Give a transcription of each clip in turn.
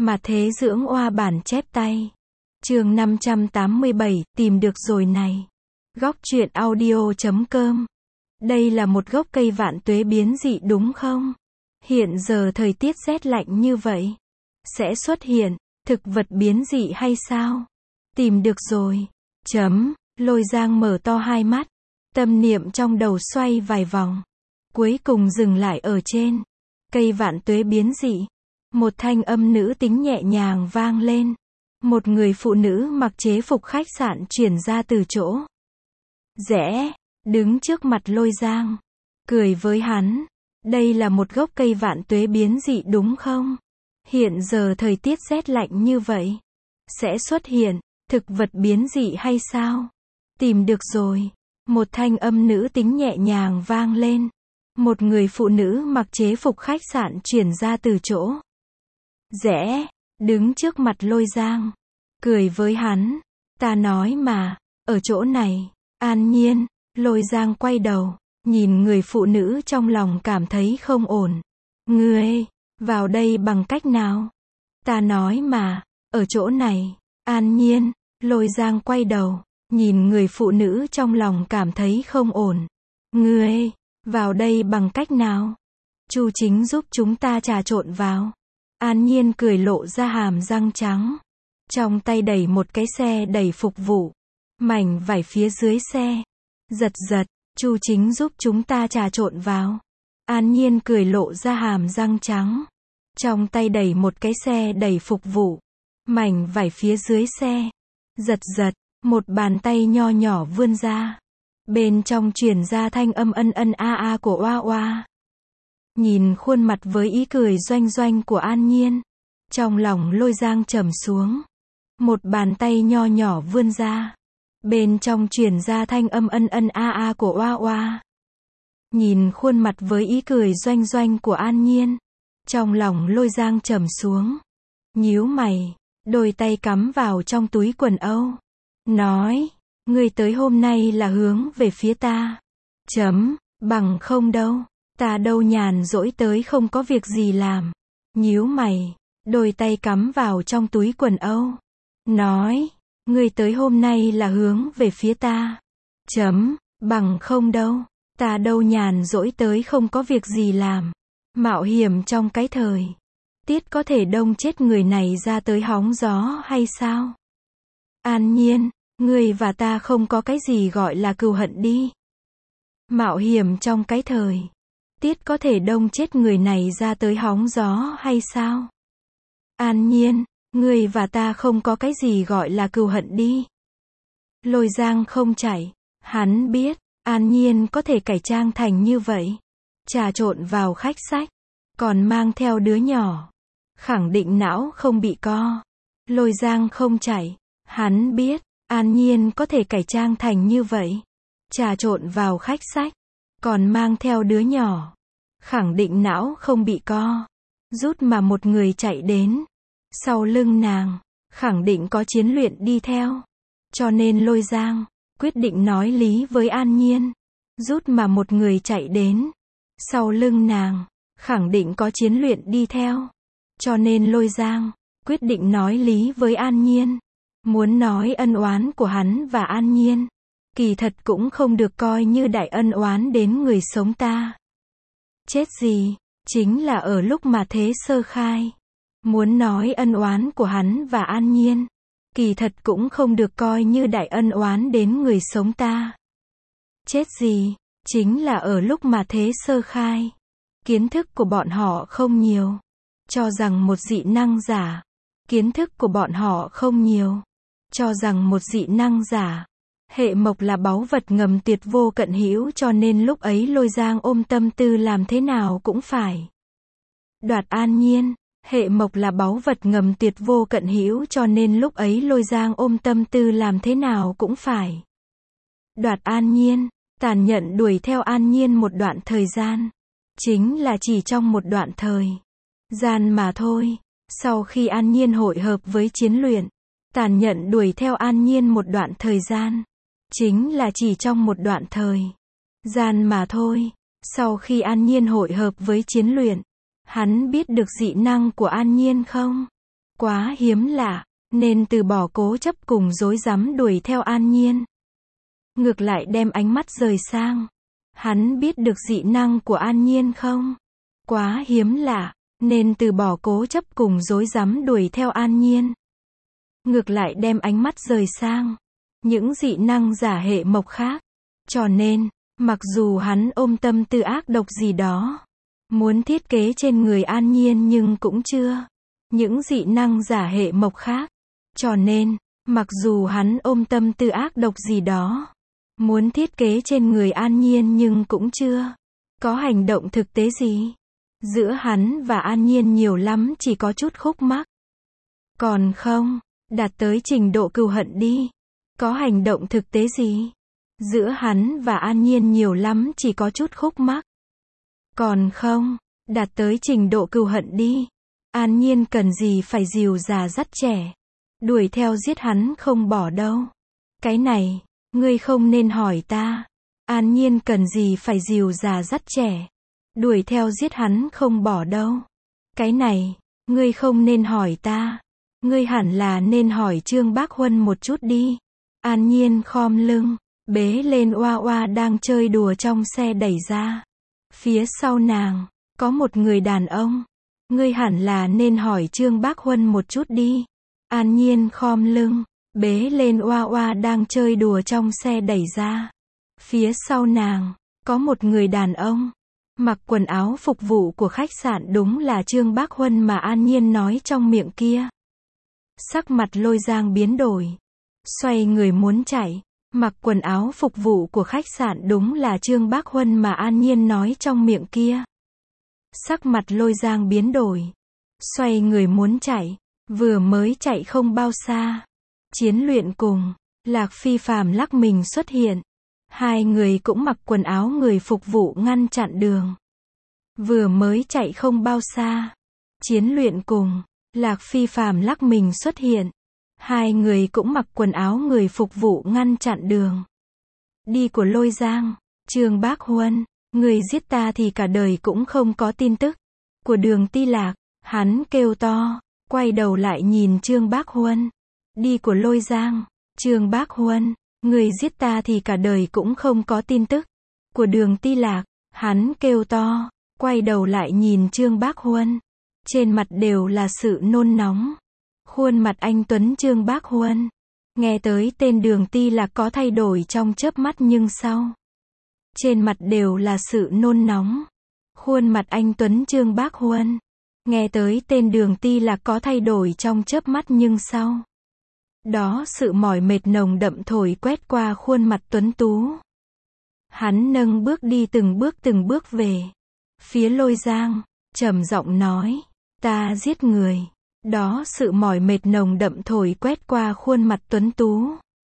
Mà thế dưỡng oa bản chép tay. Chương 587, tìm được rồi này. Góc truyện audio.com. Đây là một gốc cây vạn tuế biến dị đúng không? Hiện giờ thời tiết rét lạnh như vậy, sẽ xuất hiện thực vật biến dị hay sao? Tìm được rồi. Lôi Giang mở to hai mắt, tâm niệm trong đầu xoay vài vòng, cuối cùng dừng lại ở trên cây vạn tuế biến dị. Một thanh âm nữ tính nhẹ nhàng vang lên. Một người phụ nữ mặc chế phục khách sạn chuyển ra từ chỗ rẽ, đứng trước mặt Lôi Giang, cười với hắn. Đây là một gốc cây vạn tuế biến dị đúng không? Hiện giờ thời tiết rét lạnh như vậy, sẽ xuất hiện thực vật biến dị hay sao? Tìm được rồi. Một thanh âm nữ tính nhẹ nhàng vang lên. Một người phụ nữ mặc chế phục khách sạn chuyển ra từ chỗ rẽ, đứng trước mặt Lôi Giang, cười với hắn. Ta nói mà, ở chỗ này. An Nhiên. Lôi Giang quay đầu, nhìn người phụ nữ trong lòng cảm thấy không ổn. Ngươi vào đây bằng cách nào? Ta nói mà, ở chỗ này. An Nhiên. Lôi Giang quay đầu, nhìn người phụ nữ trong lòng cảm thấy không ổn. Ngươi vào đây bằng cách nào? Chu Chính giúp chúng ta trà trộn vào. An Nhiên cười lộ ra hàm răng trắng, trong tay đẩy một cái xe đẩy phục vụ, mảnh vải phía dưới xe giật giật. Chu Chính giúp chúng ta trà trộn vào. An Nhiên cười lộ ra hàm răng trắng, trong tay đẩy một cái xe đẩy phục vụ, mảnh vải phía dưới xe giật giật. Một bàn tay nho nhỏ vươn ra, bên trong truyền ra thanh âm ân ân a a của oa oa. Nhìn khuôn mặt với ý cười doanh doanh của An Nhiên, trong lòng Lôi Giang trầm xuống. Một bàn tay nho nhỏ vươn ra, bên trong truyền ra thanh âm ân ân a a của oa oa. Nhìn khuôn mặt với ý cười doanh doanh của An Nhiên, trong lòng Lôi Giang trầm xuống, nhíu mày, đôi tay cắm vào trong túi quần âu, nói, ngươi tới hôm nay là hướng về phía ta. Bằng không đâu, ta đâu nhàn rỗi tới không có việc gì làm. Nhíu mày, đôi tay cắm vào trong túi quần âu, nói, ngươi tới hôm nay là hướng về phía ta. Bằng không đâu, ta đâu nhàn rỗi tới không có việc gì làm. Mạo hiểm trong cái thời tiết có thể đông chết người này ra tới hóng gió hay sao? An Nhiên, ngươi và ta không có cái gì gọi là cừu hận đi. Mạo hiểm trong cái thời tiết có thể đông chết người này ra tới hóng gió hay sao? An Nhiên, ngươi và ta không có cái gì gọi là cừu hận đi. Lôi Giang không chạy, hắn biết, An Nhiên có thể cải trang thành như vậy, trà trộn vào khách sạn, còn mang theo đứa nhỏ, khẳng định não không bị co. Lôi Giang không chạy, hắn biết, An Nhiên có thể cải trang thành như vậy, trà trộn vào khách sạn, còn mang theo đứa nhỏ, khẳng định não không bị co. Rút mà một người chạy đến sau lưng nàng, khẳng định có chiến luyện đi theo. Cho nên Lôi Giang quyết định nói lý với An Nhiên. Rút mà một người chạy đến sau lưng nàng, khẳng định có chiến luyện đi theo. Cho nên Lôi Giang quyết định nói lý với An Nhiên. Muốn nói ân oán của hắn và An Nhiên, kỳ thật cũng không được coi như đại ân oán đến người sống ta. Chết gì, chính là ở lúc mà thế sơ khai. Muốn nói ân oán của hắn và An Nhiên, kỳ thật cũng không được coi như đại ân oán đến người sống ta. Chết gì, chính là ở lúc mà thế sơ khai. Kiến thức của bọn họ không nhiều, cho rằng một dị năng giả. Kiến thức của bọn họ không nhiều, cho rằng một dị năng giả. Hệ mộc là báu vật ngầm tuyệt vô cận hữu, cho nên lúc ấy Lôi Giang ôm tâm tư làm thế nào cũng phải đoạt An Nhiên. Hệ mộc là báu vật ngầm tuyệt vô cận hữu, cho nên lúc ấy Lôi Giang ôm tâm tư làm thế nào cũng phải đoạt An Nhiên. Tàn nhẫn đuổi theo An Nhiên một đoạn thời gian, chính là chỉ trong một đoạn thời gian mà thôi. Sau khi An Nhiên hội hợp với chiến luyện, tàn nhẫn đuổi theo An Nhiên một đoạn thời gian, chính là chỉ trong một đoạn thời gian mà thôi. Sau khi An Nhiên hội hợp với chiến luyện, hắn biết được dị năng của An Nhiên không? Quá hiếm lạ, nên từ bỏ cố chấp cùng rối rắm đuổi theo An Nhiên. Ngược lại đem ánh mắt rời sang. Hắn biết được dị năng của An Nhiên không? Quá hiếm lạ, nên từ bỏ cố chấp cùng rối rắm đuổi theo An Nhiên. Ngược lại đem ánh mắt rời sang những dị năng giả hệ mộc khác. Cho nên, mặc dù hắn ôm tâm tư ác độc gì đó, muốn thiết kế trên người An Nhiên nhưng cũng chưa. Những dị năng giả hệ mộc khác. Cho nên, mặc dù hắn ôm tâm tư ác độc gì đó, muốn thiết kế trên người An Nhiên nhưng cũng chưa có hành động thực tế gì. Giữa hắn và An Nhiên nhiều lắm chỉ có chút khúc mắc. Còn không, đạt tới trình độ cừu hận đi. Có hành động thực tế gì? Giữa hắn và An Nhiên nhiều lắm chỉ có chút khúc mắc. Còn không, đạt tới trình độ cừu hận đi. An Nhiên cần gì phải dìu già dắt trẻ, đuổi theo giết hắn không bỏ đâu. Cái này, ngươi không nên hỏi ta. An Nhiên cần gì phải dìu già dắt trẻ, đuổi theo giết hắn không bỏ đâu. Cái này, ngươi không nên hỏi ta. Ngươi hẳn là nên hỏi Trương Bác Huân một chút đi. An Nhiên khom lưng, bế lên Oa Oa đang chơi đùa trong xe đẩy ra. Phía sau nàng, có một người đàn ông. Ngươi hẳn là nên hỏi Trương Bác Huân một chút đi. An Nhiên khom lưng, bế lên Oa Oa đang chơi đùa trong xe đẩy ra. Phía sau nàng, có một người đàn ông. Mặc quần áo phục vụ của khách sạn đúng là Trương Bác Huân mà An Nhiên nói trong miệng kia. Sắc mặt Lôi Giang biến đổi. Xoay người muốn chạy. Mặc quần áo phục vụ của khách sạn đúng là Trương Bác Huân mà An Nhiên nói trong miệng kia. Sắc mặt Lôi Giang biến đổi. Xoay người muốn chạy. Vừa mới chạy không bao xa. Chiến luyện cùng Lạc Phi Phàm lắc mình xuất hiện. Hai người cũng mặc quần áo người phục vụ ngăn chặn đường. Vừa mới chạy không bao xa. Chiến luyện cùng Lạc Phi Phàm lắc mình xuất hiện. Hai người cũng mặc quần áo người phục vụ ngăn chặn đường đi của Lôi Giang. Trương Bác Huân, người giết ta thì cả đời cũng không có tin tức của Đường Ti Lạc. Hắn kêu to, quay đầu lại nhìn Trương Bác Huân. Đi của Lôi Giang. Trương Bác Huân, người giết ta thì cả đời cũng không có tin tức của Đường Ti Lạc. Hắn kêu to, quay đầu lại nhìn Trương Bác Huân. Trên mặt đều là sự nôn nóng. Khuôn mặt anh tuấn Trương Bác Huân, nghe tới tên Đường Ti Lạc có thay đổi trong chớp mắt nhưng sau. Trên mặt đều là sự nôn nóng. Khuôn mặt anh tuấn Trương Bác Huân, nghe tới tên Đường Ti Lạc có thay đổi trong chớp mắt nhưng sau. Đó sự mỏi mệt nồng đậm thổi quét qua khuôn mặt tuấn tú. Hắn nâng bước đi từng bước về phía Lôi Giang, trầm giọng nói, ta giết người. Đó sự mỏi mệt nồng đậm thổi quét qua khuôn mặt tuấn tú.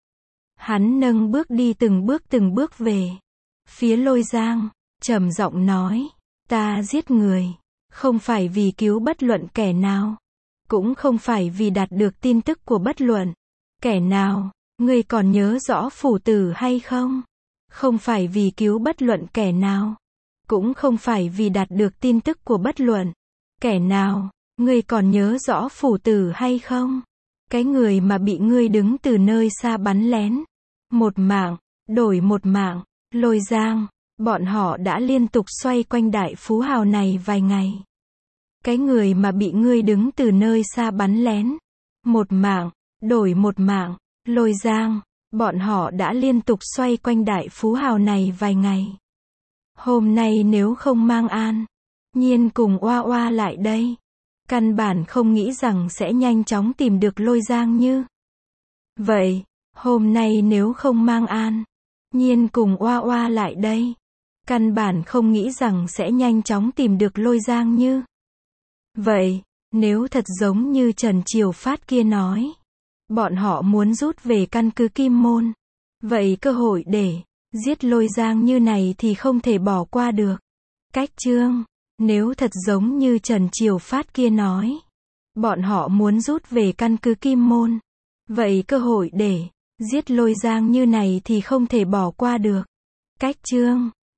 Hắn nâng bước đi từng bước về phía Lôi Giang, trầm giọng nói, ta giết người, không phải vì cứu bất luận kẻ nào, cũng không phải vì đạt được tin tức của bất luận kẻ nào. Ngươi còn nhớ rõ phủ tử hay không? Không phải vì cứu bất luận kẻ nào, cũng không phải vì đạt được tin tức của bất luận kẻ nào. Ngươi còn nhớ rõ phủ tử hay không? Cái người mà bị ngươi đứng từ nơi xa bắn lén. Một mạng, đổi một mạng. Lôi Giang, bọn họ đã liên tục xoay quanh đại phú hào này vài ngày. Cái người mà bị ngươi đứng từ nơi xa bắn lén. Một mạng, đổi một mạng. Lôi Giang, bọn họ đã liên tục xoay quanh đại phú hào này vài ngày. Hôm nay nếu không mang An Nhiên cùng Oa Oa lại đây, căn bản không nghĩ rằng sẽ nhanh chóng tìm được Lôi Giang như vậy. Hôm nay nếu không mang An Nhiên cùng Oa Oa lại đây, căn bản không nghĩ rằng sẽ nhanh chóng tìm được Lôi Giang như vậy. Nếu thật giống như Trần Triều Phát kia nói, bọn họ muốn rút về căn cứ Kim Môn, vậy cơ hội để giết Lôi Giang như này thì không thể bỏ qua được. Cách chương, nếu thật giống như Trần Triều Phát kia nói, bọn họ muốn rút về căn cứ Kim Môn, vậy cơ hội để giết Lôi Giang như này thì không thể bỏ qua được. Cách chương.